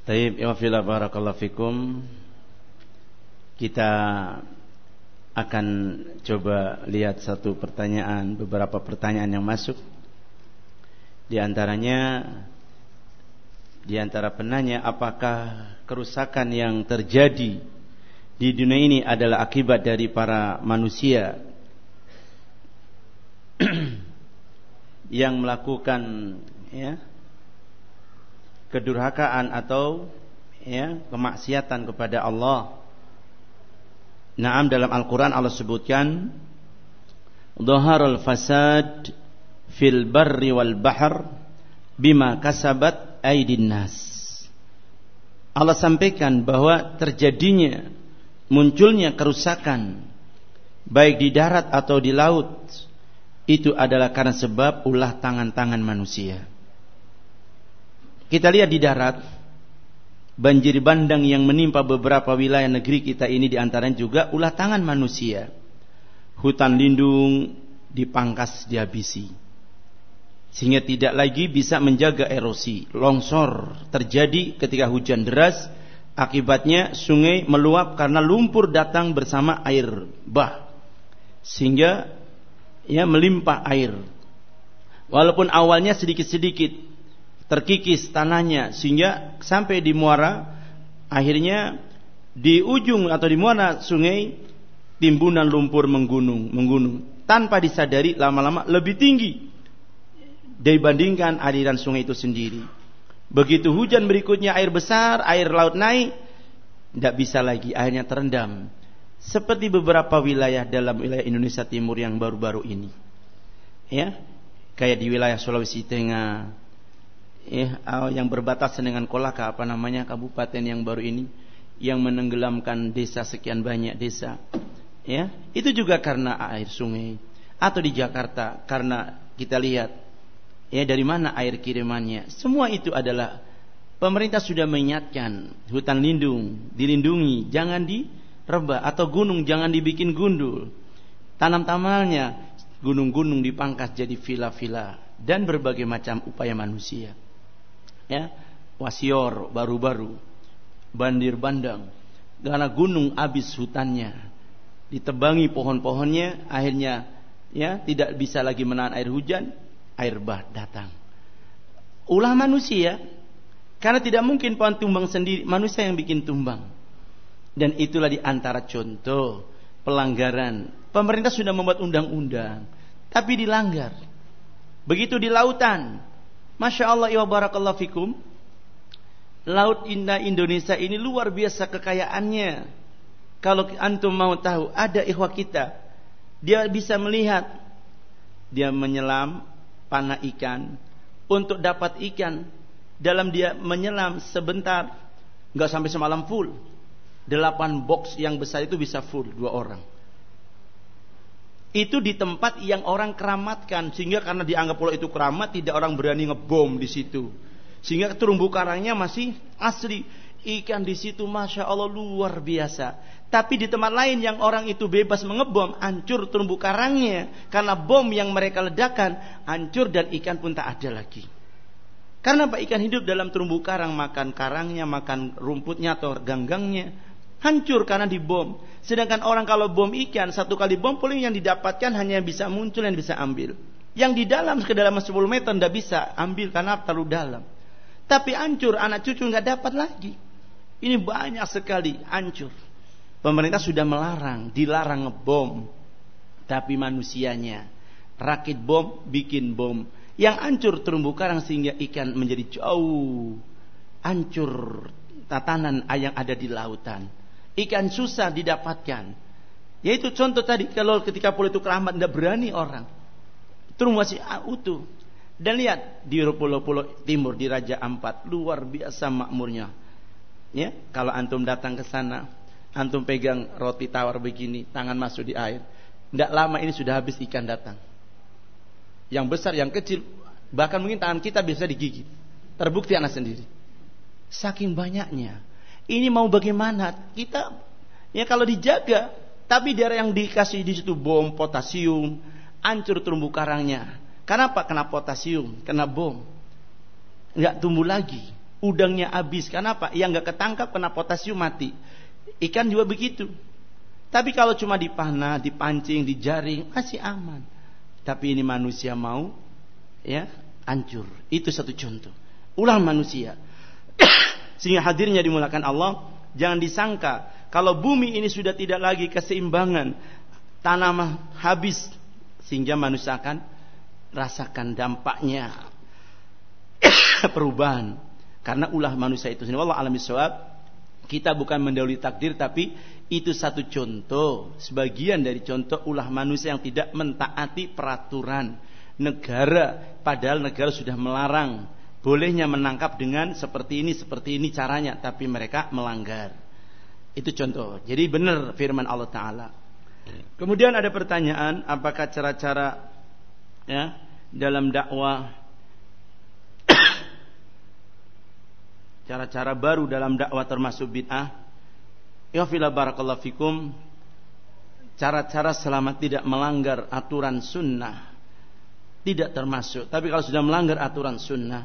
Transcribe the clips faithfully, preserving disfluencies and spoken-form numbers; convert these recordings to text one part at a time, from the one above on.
Taib, ya fillah, barakallahu fikum. Kita akan coba lihat satu pertanyaan, beberapa pertanyaan yang masuk. Di antaranya, di antara penanya, apakah kerusakan yang terjadi di dunia ini adalah akibat dari para manusia yang melakukan ya kedurhakaan atau ya kemaksiatan kepada Allah. Naam, dalam Al-Quran Allah sebutkan dhaharul fasad fil barri wal bahr bima kasabat aydin nas. Allah sampaikan bahwa terjadinya, munculnya kerusakan baik di darat atau di laut itu adalah karena sebab ulah tangan-tangan manusia. Kita lihat di darat, banjir bandang yang menimpa beberapa wilayah negeri kita ini diantaranya juga ulah tangan manusia. Hutan lindung dipangkas, dihabisi, sehingga tidak lagi bisa menjaga erosi. Longsor terjadi ketika hujan deras, akibatnya sungai meluap karena lumpur datang bersama air bah, sehingga ya melimpah air. Walaupun awalnya sedikit-sedikit terkikis tanahnya sehingga sampai di muara, akhirnya di ujung atau di muara sungai timbunan lumpur menggunung, menggunung tanpa disadari lama-lama lebih tinggi dibandingkan aliran sungai itu sendiri. Begitu hujan berikutnya air besar, air laut naik, tidak bisa lagi, akhirnya terendam. Seperti beberapa wilayah dalam wilayah Indonesia Timur yang baru-baru ini, ya, kayak di wilayah Sulawesi Tengah, ya, yang berbatasan dengan Kolaka, apa namanya, kabupaten yang baru ini, yang menenggelamkan desa, sekian banyak desa, ya, itu juga karena air sungai. Atau di Jakarta, karena kita lihat, ya, dari mana air kirimannya. Semua itu adalah pemerintah sudah mengingatkan, hutan lindung dilindungi, jangan direbah, atau gunung jangan dibikin gundul. Tanam-tamannya, gunung-gunung dipangkas jadi villa-villa dan berbagai macam upaya manusia. Ya, wasior baru-baru, banjir bandang karena gunung habis hutannya, ditebangi pohon-pohonnya, akhirnya ya tidak bisa lagi menahan air hujan, air bah datang. Ulah manusia, karena tidak mungkin pohon tumbang sendiri, manusia yang bikin tumbang. Dan itulah di antara contoh pelanggaran. Pemerintah sudah membuat undang-undang, tapi dilanggar. Begitu di lautan, Masya Allah, ya barakallahu fikum, laut indah Indonesia ini luar biasa kekayaannya. Kalau antum mau tahu, ada ikhwah kita, dia bisa melihat, dia menyelam panah ikan, untuk dapat ikan, dalam dia menyelam sebentar, nggak sampai semalam full. Delapan box yang besar itu bisa full dua orang. Itu di tempat yang orang keramatkan, sehingga karena dianggap pulau itu keramat, tidak orang berani ngebom di situ, sehingga terumbu karangnya masih asli. Ikan di situ Masya Allah luar biasa. Tapi di tempat lain yang orang itu bebas mengebom, hancur terumbu karangnya karena bom yang mereka ledakan, hancur dan ikan pun tak ada lagi. Karena apa? Ikan hidup dalam terumbu karang, makan karangnya, makan rumputnya atau ganggangnya, hancur karena dibom. Sedangkan orang kalau bom ikan, satu kali bom paling yang didapatkan hanya bisa muncul, yang bisa ambil. Yang di dalam kedalaman sepuluh meter tidak bisa ambil karena terlalu dalam. Tapi hancur, anak cucu nggak dapat lagi. Ini banyak sekali hancur. Pemerintah sudah melarang, dilarang ngebom. Tapi manusianya rakit bom, bikin bom yang hancur terumbu karang sehingga ikan menjadi jauh hancur tatanan yang ada di lautan. Ikan susah didapatkan. Yaitu contoh tadi, kalau ketika pulau itu keramat tidak berani orang, terus masih utuh. Dan lihat di pulau-pulau timur, di Raja Ampat, luar biasa makmurnya. Ya, kalau antum datang ke sana, antum pegang roti tawar begini, tangan masuk di air, tidak lama ini sudah habis ikan datang. Yang besar, yang kecil, bahkan mungkin tangan kita bisa digigit. Terbukti anak sendiri. Saking banyaknya. Ini mau bagaimana? Kita ya kalau dijaga, tapi daerah yang dikasih di situ bom, potasium, hancur terumbu karangnya. Kenapa? Kena potasium, kena bom, nggak tumbuh lagi. udangnya habis. Kenapa? Yang nggak ketangkap kena potasium mati. Ikan juga begitu. Tapi kalau cuma dipanah, dipancing, dijaring masih aman. Tapi ini manusia mau, ya, hancur. Itu satu contoh. Ulah manusia. Sehingga hadirnya dimulakan Allah, jangan disangka kalau bumi ini sudah tidak lagi keseimbangan, tanah habis, sehingga manusia akan rasakan dampaknya perubahan. Karena ulah manusia itu sendiri. Wallahu a'lam bishawab. Kita bukan mendahului takdir, tapi itu satu contoh, sebagian dari contoh ulah manusia yang tidak mentaati peraturan negara, padahal negara sudah melarang bolehnya menangkap dengan seperti ini, seperti ini caranya, tapi mereka melanggar. Itu contoh. Jadi benar firman Allah Ta'ala. Kemudian ada pertanyaan, apakah cara-cara, ya, dalam dakwah, cara-cara baru dalam dakwah termasuk bid'ah? Ya fila barakallahu fikum. Cara-cara selama tidak melanggar aturan sunnah tidak termasuk. Tapi kalau sudah melanggar aturan sunnah,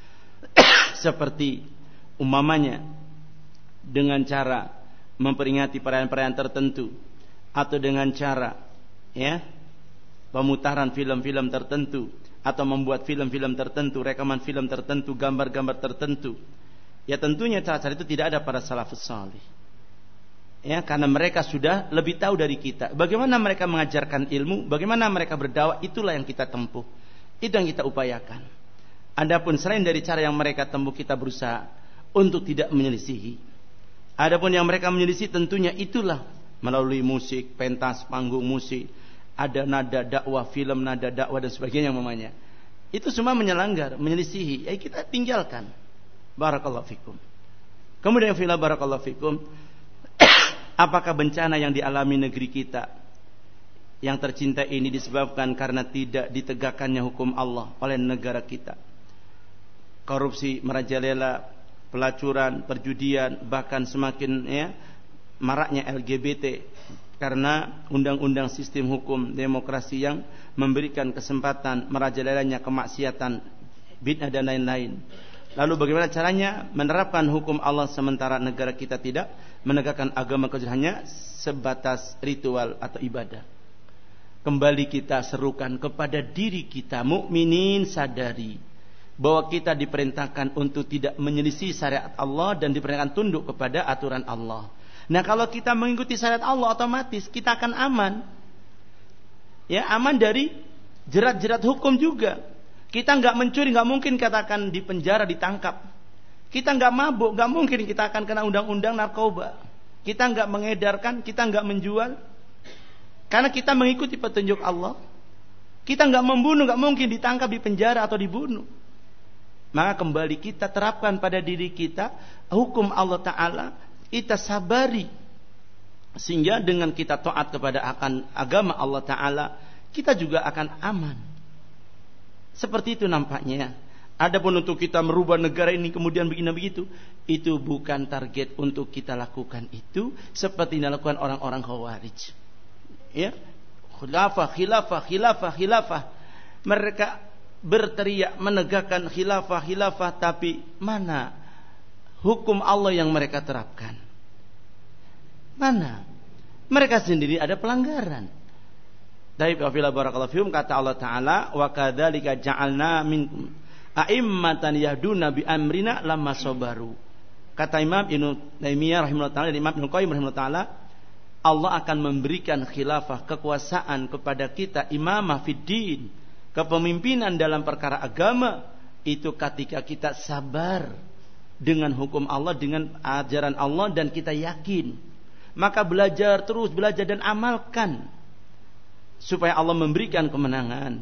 seperti umpamanya dengan cara memperingati perayaan-perayaan tertentu, atau dengan cara, ya, pemutaran film-film tertentu, atau membuat film-film tertentu, rekaman film tertentu, gambar-gambar tertentu, ya tentunya cara-cara itu tidak ada pada salafus salih. Ya, karena mereka sudah lebih tahu dari kita. Bagaimana mereka mengajarkan ilmu, bagaimana mereka berdakwah, itulah yang kita tempuh. Itu yang kita upayakan. Adapun selain dari cara yang mereka tempuh, kita berusaha untuk tidak menyelisihi. Adapun yang mereka menyelisih, tentunya itulah melalui musik, pentas, panggung musik, ada nada dakwah, film nada dakwah dan sebagainya namanya. Itu semua menyelanggar, menyelisihi. Ya kita tinggalkan. Barakallahu fikum. Kemudian fila barakallahu fikum. Apakah bencana yang dialami negeri kita yang tercinta ini disebabkan karena tidak ditegakkannya hukum Allah oleh negara kita? Korupsi merajalela, pelacuran, perjudian, bahkan semakin, ya, maraknya L G B T karena undang-undang sistem hukum demokrasi yang memberikan kesempatan merajalelanya kemaksiatan, bid'ah dan lain-lain. Lalu bagaimana caranya menerapkan hukum Allah sementara negara kita tidak menegakkan agama kecuali hanya sebatas ritual atau ibadah? Kembali kita serukan kepada diri kita, mukminin, sadari bahwa kita diperintahkan untuk tidak menyelisih syariat Allah dan diperintahkan tunduk kepada aturan Allah. Nah, kalau kita mengikuti syariat Allah, otomatis kita akan aman. Ya, aman dari jerat-jerat hukum juga. Kita nggak mencuri, nggak mungkin katakan di penjara, ditangkap. Kita nggak mabuk, nggak mungkin kita akan kena undang-undang narkoba. Kita nggak mengedarkan, kita nggak menjual, karena kita mengikuti petunjuk Allah. Kita nggak membunuh, nggak mungkin ditangkap, di penjara atau dibunuh. Maka kembali kita terapkan pada diri kita hukum Allah Ta'ala, kita sabari, sehingga dengan kita taat kepada akan agama Allah Ta'ala, kita juga akan aman. Seperti itu nampaknya. Adapun untuk kita merubah negara ini kemudian begini begitu, itu bukan target untuk kita lakukan itu seperti yang dilakukan orang-orang Khawarij. Ya, khilafah, khilafah, khilafah, khilafah. Mereka berteriak menegakkan khilafah, khilafah, tapi mana hukum Allah yang mereka terapkan? Mana? Mereka sendiri ada pelanggaran. Dari kafila barakallahu fikum, kata Allah Ta'ala, wa kadzalika ja'alna minkum a'immatan yahduna bi amrina lamma sabaru. Kata Imam Ibnu Taimiyah rahimahullah ta'ala dan Imam Ibnu Qayyim rahimahullah ta'ala, Allah akan memberikan khilafah, kekuasaan kepada kita, imamah fid din, kepemimpinan dalam perkara agama, itu ketika kita sabar dengan hukum Allah, dengan ajaran Allah, dan kita yakin. Maka belajar terus, belajar dan amalkan, supaya Allah memberikan kemenangan.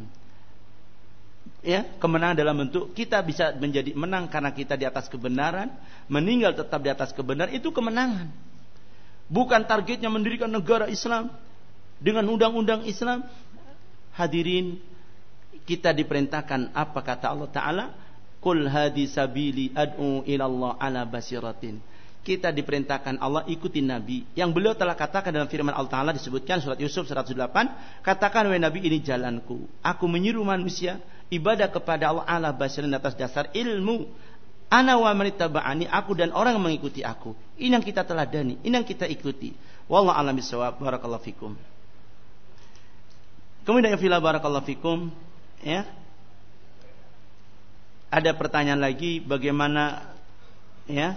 Ya, kemenangan dalam bentuk kita bisa menjadi menang karena kita di atas kebenaran, meninggal tetap di atas kebenaran, itu kemenangan. Bukan targetnya mendirikan negara Islam dengan undang-undang Islam. Hadirin, kita diperintahkan apa kata Allah Ta'ala? Qul hadi sabili ad'u ilallah ala basiratin. Kita diperintahkan Allah ikuti Nabi yang beliau telah katakan dalam firman Allah Ta'ala, disebutkan surat Yusuf seratus delapan, katakan wahai Nabi, ini jalanku, aku menyuruh manusia ibadah kepada Allah ala basirin, atas dasar ilmu, Ana wa man ittaba'ani, aku dan orang yang mengikuti aku. Ini yang kita teladani, ini yang kita ikuti. Wallahu a'lam bishawab. Barakallahu fikum. Kemudian fila barakallahu fikum, ya. Ada pertanyaan lagi, bagaimana ya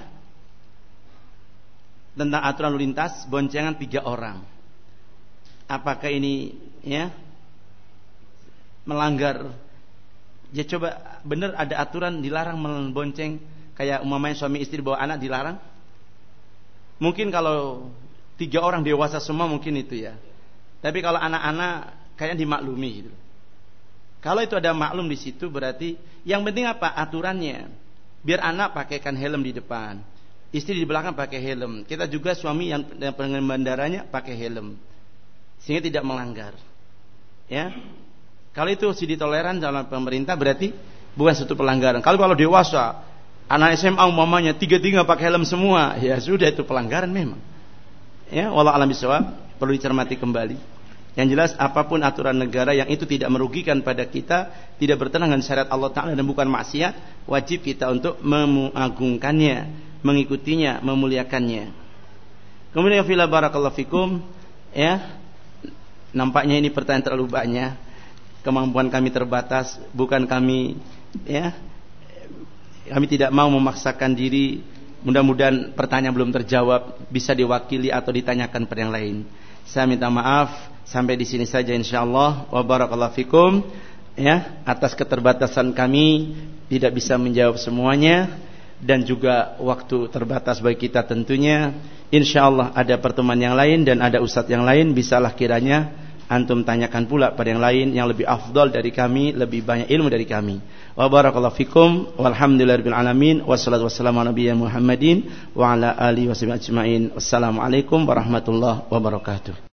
tentang aturan lalu lintas boncengan tiga orang. Apakah ini ya melanggar? Ya coba, benar ada aturan dilarang membonceng, kayak umpamanya suami istri bawa anak dilarang? Mungkin kalau tiga orang dewasa semua mungkin itu ya. Tapi kalau anak-anak kayaknya dimaklumi gitu. Kalau itu ada maklum di situ berarti yang penting apa? Aturannya. Biar anak pakaikan helm di depan, istri di belakang pakai helm. Kita juga suami yang pengendaranya pakai helm. Sehingga tidak melanggar. Ya. Kalau itu masih ditoleran dalam pemerintah berarti bukan suatu pelanggaran. Kalau kalau dewasa, anak S M A umpamanya tiga-tiga pakai helm semua, ya sudah itu pelanggaran memang. Ya, wallahu a'lam bishawab, perlu dicermati kembali. Yang jelas apapun aturan negara yang itu tidak merugikan pada kita, tidak bertentangan dengan syariat Allah Ta'ala dan bukan maksiat, wajib kita untuk mengagungkannya, mengikutinya, memuliakannya. Kemudian fila barakallahu fikum, ya. Nampaknya ini pertanyaan terlalu banyak. Kemampuan kami terbatas, bukan kami ya kami tidak mau memaksakan diri. Mudah-mudahan pertanyaan belum terjawab bisa diwakili atau ditanyakan pada yang lain. Saya minta maaf, sampai di sini saja insyaallah. Wa barakallahu fikum, ya, atas keterbatasan kami tidak bisa menjawab semuanya dan juga waktu terbatas bagi kita tentunya. Insyaallah ada pertemuan yang lain dan ada ustadz yang lain, bisalah kiranya antum tanyakan pula pada yang lain yang lebih afdal dari kami, lebih banyak ilmu dari kami. Wa barakallahu fikum, walhamdulillahirabbil alamin, wassalatu wassalamu ala nabiyina Muhammadin wa ala alihi washabihi ajmain. Wassalamualaikum warahmatullahi wabarakatuh.